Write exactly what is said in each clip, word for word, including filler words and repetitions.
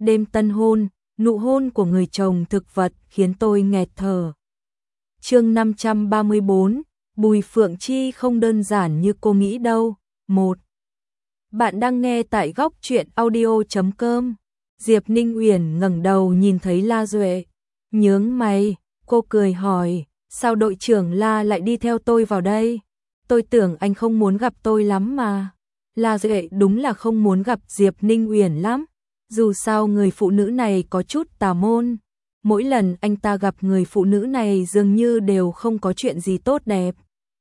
đêm tân hôn, nụ hôn của người chồng thực vật khiến tôi nghẹt thở. Chương năm trăm ba mươi bốn, Bùi Phượng Chi không đơn giản như cô nghĩ đâu. một. Bạn đang nghe tại góc truyện audio chấm com. Diệp Ninh Uyển ngẩng đầu nhìn thấy La Duệ, nhướng mày, cô cười hỏi, sao đội trưởng La lại đi theo tôi vào đây? Tôi tưởng anh không muốn gặp tôi lắm mà. La Duệ đúng là không muốn gặp Diệp Ninh Uyển lắm, dù sao người phụ nữ này có chút tà môn. Mỗi lần anh ta gặp người phụ nữ này dường như đều không có chuyện gì tốt đẹp.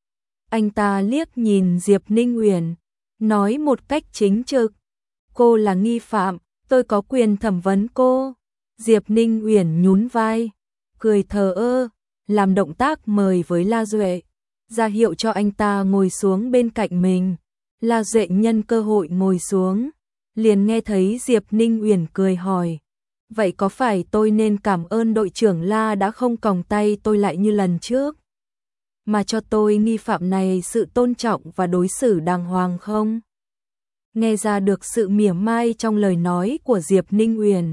Anh ta liếc nhìn Diệp Ninh Uyển, nói một cách chính trực, cô là nghi phạm, tôi có quyền thẩm vấn cô. Diệp Ninh Uyển nhún vai, cười thờ ơ, làm động tác mời với La Duệ, ra hiệu cho anh ta ngồi xuống bên cạnh mình. La Duệ nhân cơ hội ngồi xuống, liền nghe thấy Diệp Ninh Uyển cười hỏi, vậy có phải tôi nên cảm ơn đội trưởng La đã không còng tay tôi lại như lần trước, mà cho tôi nghi phạm này sự tôn trọng và đối xử đàng hoàng không? Nghe ra được sự mỉa mai trong lời nói của Diệp Ninh Uyển,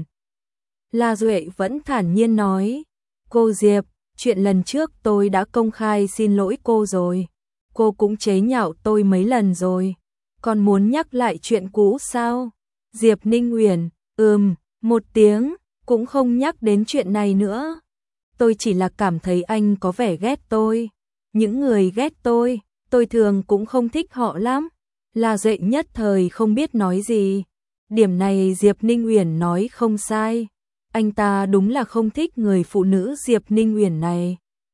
La Duệ vẫn thản nhiên nói, cô Diệp, chuyện lần trước tôi đã công khai xin lỗi cô rồi, cô cũng chế nhạo tôi mấy lần rồi, còn muốn nhắc lại chuyện cũ sao? Diệp Ninh Uyển, ừm, một tiếng, cũng không nhắc đến chuyện này nữa. Tôi chỉ là cảm thấy anh có vẻ ghét tôi. Những người ghét tôi, tôi thường cũng không thích họ lắm. La Duệ nhất thời không biết nói gì. Điểm này Diệp Ninh Uyển nói không sai. Anh ta đúng là không thích người phụ nữ Diệp Ninh Uyển này.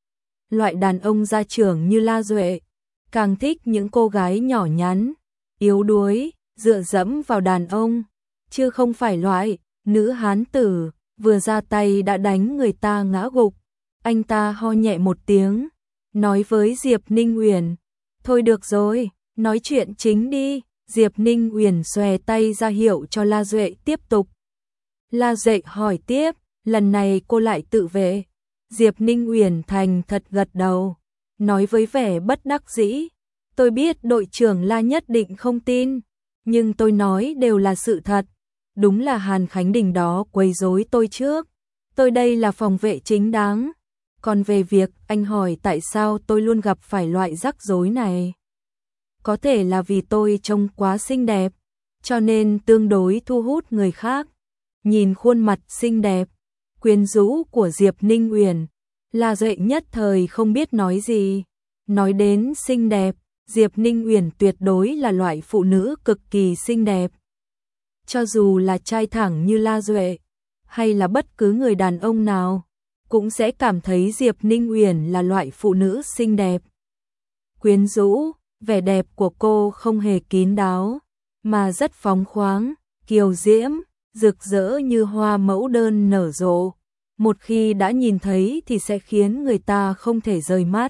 Loại đàn ông gia trưởng như La Duệ, càng thích những cô gái nhỏ nhắn, yếu đuối, dựa dẫm vào đàn ông, chứ không phải loại nữ hán tử, vừa ra tay đã đánh người ta ngã gục. Anh ta ho nhẹ một tiếng, nói với Diệp Ninh Uyển, thôi được rồi, nói chuyện chính đi. Diệp Ninh Uyển xòe tay ra hiệu cho La Duệ tiếp tục. La Duệ hỏi tiếp, lần này cô lại tự vệ? Diệp Ninh Uyển thành thật gật đầu, nói với vẻ bất đắc dĩ, tôi biết đội trưởng La nhất định không tin, nhưng tôi nói đều là sự thật. Đúng là Hàn Khánh Đình đó quấy rối tôi trước, tôi đây là phòng vệ chính đáng. Còn về việc anh hỏi tại sao tôi luôn gặp phải loại rắc rối này, có thể là vì tôi trông quá xinh đẹp, cho nên tương đối thu hút người khác. Nhìn khuôn mặt xinh đẹp, quyến rũ của Diệp Ninh Uyển, La Duệ nhất thời không biết nói gì. Nói đến xinh đẹp, Diệp Ninh Uyển tuyệt đối là loại phụ nữ cực kỳ xinh đẹp. Cho dù là trai thẳng như La Duệ, hay là bất cứ người đàn ông nào, cũng sẽ cảm thấy Diệp Ninh Uyển là loại phụ nữ xinh đẹp. Quyến rũ, vẻ đẹp của cô không hề kín đáo, mà rất phóng khoáng, kiều diễm, rực rỡ như hoa mẫu đơn nở rộ. Một khi đã nhìn thấy thì sẽ khiến người ta không thể rời mắt.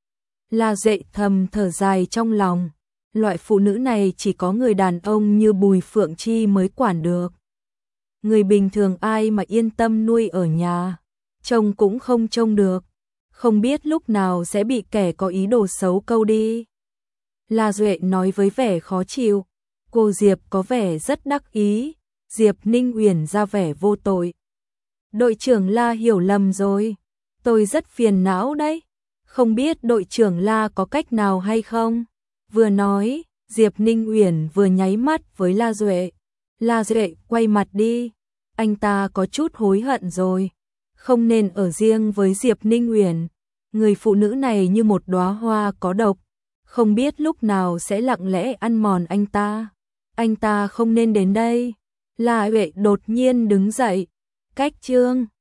La Duệ thầm thở dài trong lòng, loại phụ nữ này chỉ có người đàn ông như Bùi Phượng Chi mới quản được. Người bình thường ai mà yên tâm nuôi ở nhà, trông cũng không trông được, không biết lúc nào sẽ bị kẻ có ý đồ xấu câu đi. La Duệ nói với vẻ khó chịu, cô Diệp có vẻ rất đắc ý. Diệp Ninh Uyển ra vẻ vô tội. Đội trưởng La hiểu lầm rồi, tôi rất phiền não đấy, không biết đội trưởng La có cách nào hay không? Vừa nói, Diệp Ninh Uyển vừa nháy mắt với La Duệ. La Duệ quay mặt đi, anh ta có chút hối hận rồi, không nên ở riêng với Diệp Ninh Uyển. Người phụ nữ này như một đóa hoa có độc, không biết lúc nào sẽ lặng lẽ ăn mòn anh ta. Anh ta không nên đến đây. La Duệ đột nhiên đứng dậy, cách chương